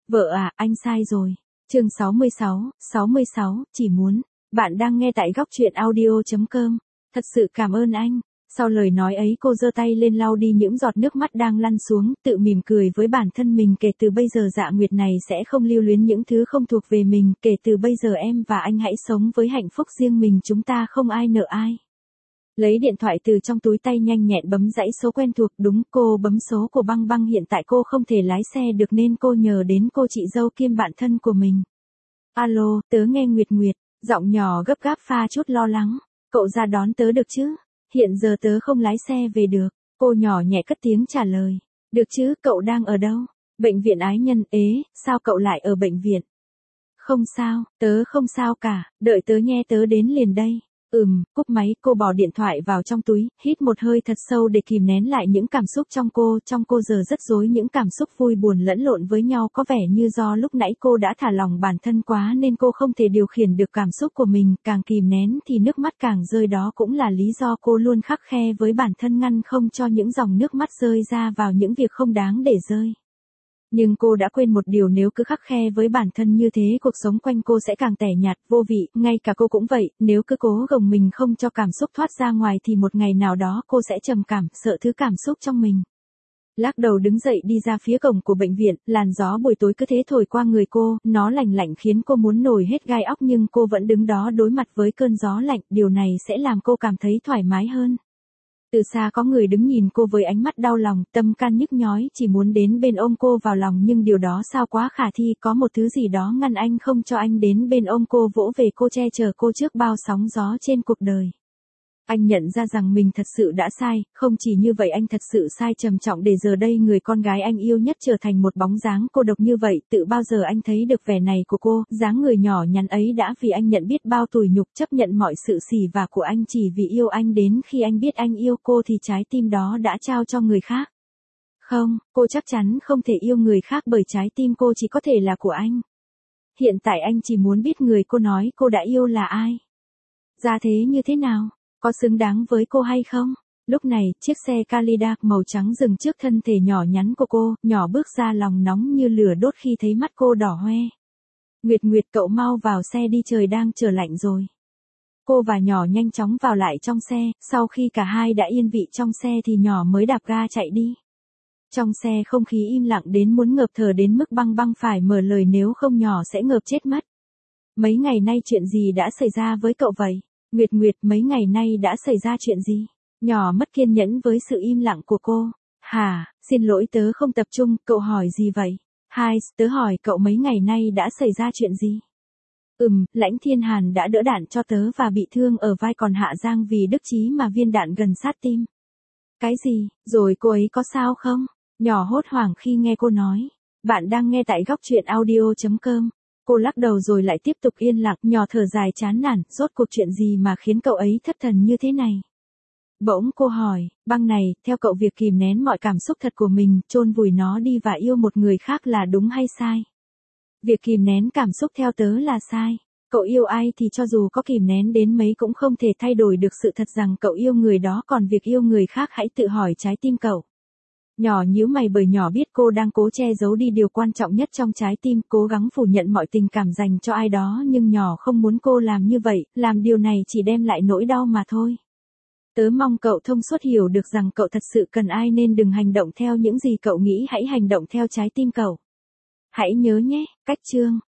Vợ à, anh sai rồi. Chương 66, chỉ muốn. Bạn đang nghe tại góc truyện audio.com. Thật sự cảm ơn anh. Sau lời nói ấy cô giơ tay lên lau đi những giọt nước mắt đang lăn xuống, tự mỉm cười với bản thân mình, kể từ bây giờ Dạ Nguyệt này sẽ không lưu luyến những thứ không thuộc về mình, kể từ bây giờ em và anh hãy sống với hạnh phúc riêng mình, chúng ta không ai nợ ai. Lấy điện thoại từ trong túi tay nhanh nhẹn bấm dãy số quen thuộc, đúng, cô bấm số của Băng Băng, hiện tại cô không thể lái xe được nên cô nhờ đến cô chị dâu kiêm bạn thân của mình. Alo, tớ nghe Nguyệt Nguyệt, giọng nhỏ gấp gáp pha chút lo lắng, cậu ra đón tớ được chứ? Hiện giờ tớ không lái xe về được, cô nhỏ nhẹ cất tiếng trả lời. Được chứ, cậu đang ở đâu? Bệnh viện Ái Nhân. Ế, sao cậu lại ở bệnh viện? Không sao, tớ không sao cả, đợi tớ nhé, tớ đến liền đây. Cúp máy, cô bỏ điện thoại vào trong túi, hít một hơi thật sâu để kìm nén lại những cảm xúc trong cô giờ rất rối, những cảm xúc vui buồn lẫn lộn với nhau, có vẻ như do lúc nãy cô đã thả lỏng bản thân quá nên cô không thể điều khiển được cảm xúc của mình, càng kìm nén thì nước mắt càng rơi, đó cũng là lý do cô luôn khắt khe với bản thân ngăn không cho những dòng nước mắt rơi ra vào những việc không đáng để rơi. Nhưng cô đã quên một điều, nếu cứ khắt khe với bản thân như thế, cuộc sống quanh cô sẽ càng tẻ nhạt, vô vị, ngay cả cô cũng vậy, nếu cứ cố gồng mình không cho cảm xúc thoát ra ngoài thì một ngày nào đó cô sẽ trầm cảm, sợ thứ cảm xúc trong mình. Lắc đầu đứng dậy đi ra phía cổng của bệnh viện, làn gió buổi tối cứ thế thổi qua người cô, nó lạnh lạnh khiến cô muốn nổi hết gai óc, nhưng cô vẫn đứng đó đối mặt với cơn gió lạnh, điều này sẽ làm cô cảm thấy thoải mái hơn. Từ xa có người đứng nhìn cô với ánh mắt đau lòng, tâm can nhức nhói, chỉ muốn đến bên ôm cô vào lòng, nhưng điều đó sao quá khả thi, có một thứ gì đó ngăn anh không cho anh đến bên ôm cô, vỗ về cô, che chở cô trước bao sóng gió trên cuộc đời. Anh nhận ra rằng mình thật sự đã sai, không chỉ như vậy, anh thật sự sai trầm trọng để giờ đây người con gái anh yêu nhất trở thành một bóng dáng cô độc như vậy. Tự bao giờ anh thấy được vẻ này của cô, dáng người nhỏ nhắn ấy đã vì anh nhận biết bao tủi nhục, chấp nhận mọi sự xỉ vả của anh chỉ vì yêu anh, đến khi anh biết anh yêu cô thì trái tim đó đã trao cho người khác. Không, cô chắc chắn không thể yêu người khác bởi trái tim cô chỉ có thể là của anh. Hiện tại anh chỉ muốn biết người cô nói cô đã yêu là ai. Ra thế như thế nào? Có xứng đáng với cô hay không? Lúc này, chiếc xe Cadillac màu trắng dừng trước thân thể nhỏ nhắn của cô, nhỏ bước ra, lòng nóng như lửa đốt khi thấy mắt cô đỏ hoe. Nguyệt Nguyệt, cậu mau vào xe đi, trời đang trở lạnh rồi. Cô và nhỏ nhanh chóng vào lại trong xe, sau khi cả hai đã yên vị trong xe thì nhỏ mới đạp ga chạy đi. Trong xe không khí im lặng đến muốn ngợp thở, đến mức Băng Băng phải mở lời, nếu không nhỏ sẽ ngợp chết mất. Mấy ngày nay chuyện gì đã xảy ra với cậu vậy? Nguyệt Nguyệt, mấy ngày nay đã xảy ra chuyện gì? Nhỏ mất kiên nhẫn với sự im lặng của cô. Hả, xin lỗi tớ không tập trung, cậu hỏi gì vậy? Hai, tớ hỏi cậu mấy ngày nay đã xảy ra chuyện gì? Lãnh Thiên Hàn đã đỡ đạn cho tớ và bị thương ở vai, còn Hạ Giang vì Đức Chí mà viên đạn gần sát tim. Cái gì, rồi cô ấy có sao không? Nhỏ hốt hoảng khi nghe cô nói. Bạn đang nghe tại góc truyện audio.com. Cô lắc đầu rồi lại tiếp tục yên lặng, nhỏ thở dài chán nản, rốt cuộc chuyện gì mà khiến cậu ấy thất thần như thế này? Bỗng cô hỏi, Băng này, theo cậu việc kìm nén mọi cảm xúc thật của mình, chôn vùi nó đi và yêu một người khác là đúng hay sai? Việc kìm nén cảm xúc theo tớ là sai. Cậu yêu ai thì cho dù có kìm nén đến mấy cũng không thể thay đổi được sự thật rằng cậu yêu người đó, còn việc yêu người khác hãy tự hỏi trái tim cậu. Nhỏ nhíu mày bởi nhỏ biết cô đang cố che giấu đi điều quan trọng nhất trong trái tim, cố gắng phủ nhận mọi tình cảm dành cho ai đó, nhưng nhỏ không muốn cô làm như vậy, làm điều này chỉ đem lại nỗi đau mà thôi. Tớ mong cậu thông suốt, hiểu được rằng cậu thật sự cần ai nên đừng hành động theo những gì cậu nghĩ, hãy hành động theo trái tim cậu. Hãy nhớ nhé, cách chương.